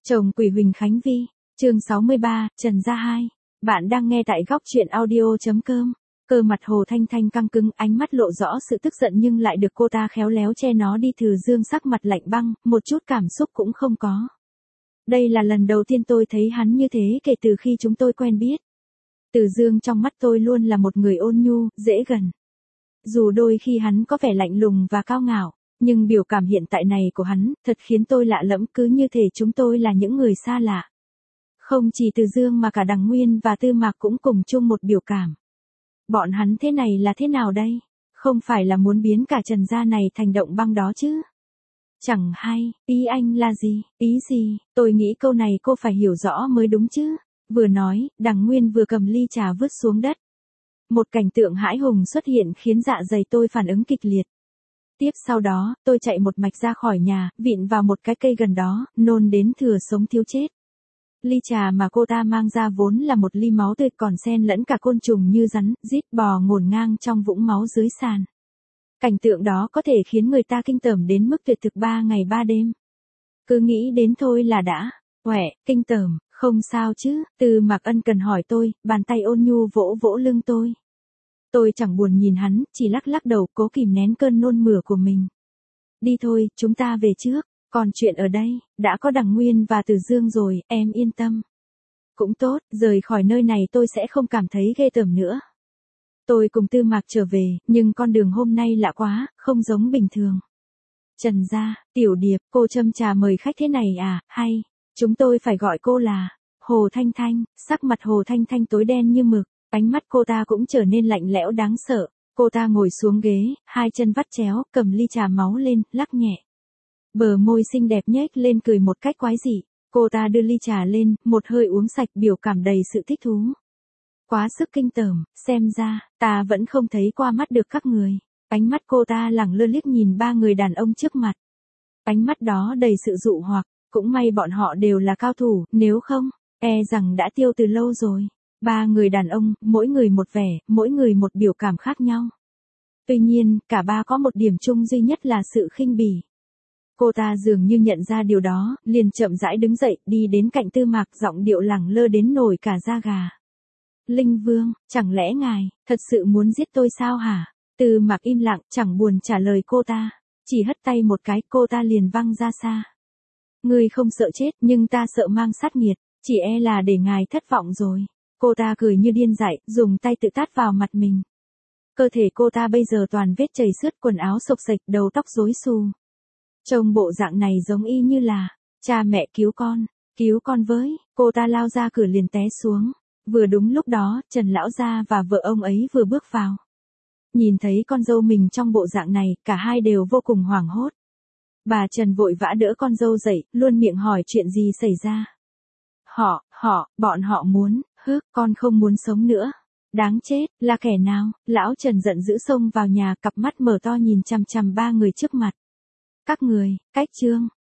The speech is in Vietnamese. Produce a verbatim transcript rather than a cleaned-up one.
Chồng Quỷ Huỳnh Khánh Vi, chương sáu mươi ba, Trần Gia Hai. Bạn đang nghe tại góc truyện audio.com. Cơ mặt Hồ Thanh Thanh căng cứng, ánh mắt lộ rõ sự tức giận nhưng lại được cô ta khéo léo che nó đi. Từ Dương sắc mặt lạnh băng, một chút cảm xúc cũng không có. Đây là lần đầu tiên tôi thấy hắn như thế kể từ khi chúng tôi quen biết. Từ Dương trong mắt tôi luôn là một người ôn nhu, dễ gần. Dù đôi khi hắn có vẻ lạnh lùng và cao ngạo, nhưng biểu cảm hiện tại này của hắn thật khiến tôi lạ lẫm, cứ như thể chúng tôi là những người xa lạ. Không chỉ Từ Dương mà cả Đằng Nguyên và Tư Mạc cũng cùng chung một biểu cảm. Bọn hắn thế này là thế nào đây? Không phải là muốn biến cả Trần gia này thành động băng đó chứ? Chẳng hay, ý anh là gì? Ý gì? Tôi nghĩ câu này cô phải hiểu rõ mới đúng chứ. Vừa nói, Đằng Nguyên vừa cầm ly trà vứt xuống đất. Một cảnh tượng hãi hùng xuất hiện khiến dạ dày tôi phản ứng kịch liệt. Tiếp sau đó, tôi chạy một mạch ra khỏi nhà, vịn vào một cái cây gần đó, nôn đến thừa sống thiếu chết. Ly trà mà cô ta mang ra vốn là một ly máu tươi còn xen lẫn cả côn trùng như rắn, rít bò ngổn ngang trong vũng máu dưới sàn. Cảnh tượng đó có thể khiến người ta kinh tởm đến mức tuyệt thực ba ngày ba đêm. Cứ nghĩ đến thôi là đã, uể, kinh tởm, không sao chứ. Từ Mạc ân cần hỏi tôi, bàn tay ôn nhu vỗ vỗ lưng tôi. Tôi chẳng buồn nhìn hắn, chỉ lắc lắc đầu cố kìm nén cơn nôn mửa của mình. Đi thôi, chúng ta về trước, còn chuyện ở đây, đã có Đằng Nguyên và Từ Dương rồi, em yên tâm. Cũng tốt, rời khỏi nơi này tôi sẽ không cảm thấy ghê tởm nữa. Tôi cùng Tư Mạc trở về, nhưng con đường hôm nay lạ quá, không giống bình thường. Trần gia, Tiểu Điệp, cô châm trà mời khách thế này à, hay, chúng tôi phải gọi cô là Hồ Thanh Thanh. Sắc mặt Hồ Thanh Thanh tối đen như mực. Ánh mắt cô ta cũng trở nên lạnh lẽo đáng sợ. Cô ta ngồi xuống ghế, hai chân vắt chéo, cầm ly trà máu lên, lắc nhẹ. Bờ môi xinh đẹp nhếch lên cười một cách quái dị. Cô ta đưa ly trà lên, một hơi uống sạch, biểu cảm đầy sự thích thú. Quá sức kinh tởm, xem ra, ta vẫn không thấy qua mắt được các người. Ánh mắt cô ta lẳng lơ liếc nhìn ba người đàn ông trước mặt. Ánh mắt đó đầy sự dụ hoặc, cũng may bọn họ đều là cao thủ, nếu không, e rằng đã tiêu từ lâu rồi. Ba người đàn ông, mỗi người một vẻ, mỗi người một biểu cảm khác nhau. Tuy nhiên, cả ba có một điểm chung duy nhất là sự khinh bỉ. Cô ta dường như nhận ra điều đó, liền chậm rãi đứng dậy, đi đến cạnh Tư Mạc, giọng điệu lẳng lơ đến nổi cả da gà. Linh Vương, chẳng lẽ ngài, thật sự muốn giết tôi sao hả? Tư Mạc im lặng, chẳng buồn trả lời cô ta. Chỉ hất tay một cái, cô ta liền văng ra xa. Ngươi không sợ chết, nhưng ta sợ mang sát nghiệt, chỉ e là để ngài thất vọng rồi. Cô ta cười như điên dại, dùng tay tự tát vào mặt mình. Cơ thể cô ta bây giờ toàn vết chảy xước, quần áo xộc xệch, đầu tóc rối xù. Trông bộ dạng này giống y như là, cha mẹ cứu con, cứu con với. Cô ta lao ra cửa liền té xuống. Vừa đúng lúc đó, Trần lão gia và vợ ông ấy vừa bước vào. Nhìn thấy con dâu mình trong bộ dạng này, cả hai đều vô cùng hoảng hốt. Bà Trần vội vã đỡ con dâu dậy, luôn miệng hỏi chuyện gì xảy ra. Họ, họ, bọn họ muốn, hứ, con không muốn sống nữa. Đáng chết, là kẻ nào? Lão Trần giận dữ xông vào nhà, cặp mắt mở to nhìn chằm chằm ba người trước mặt. Các người, cách trương,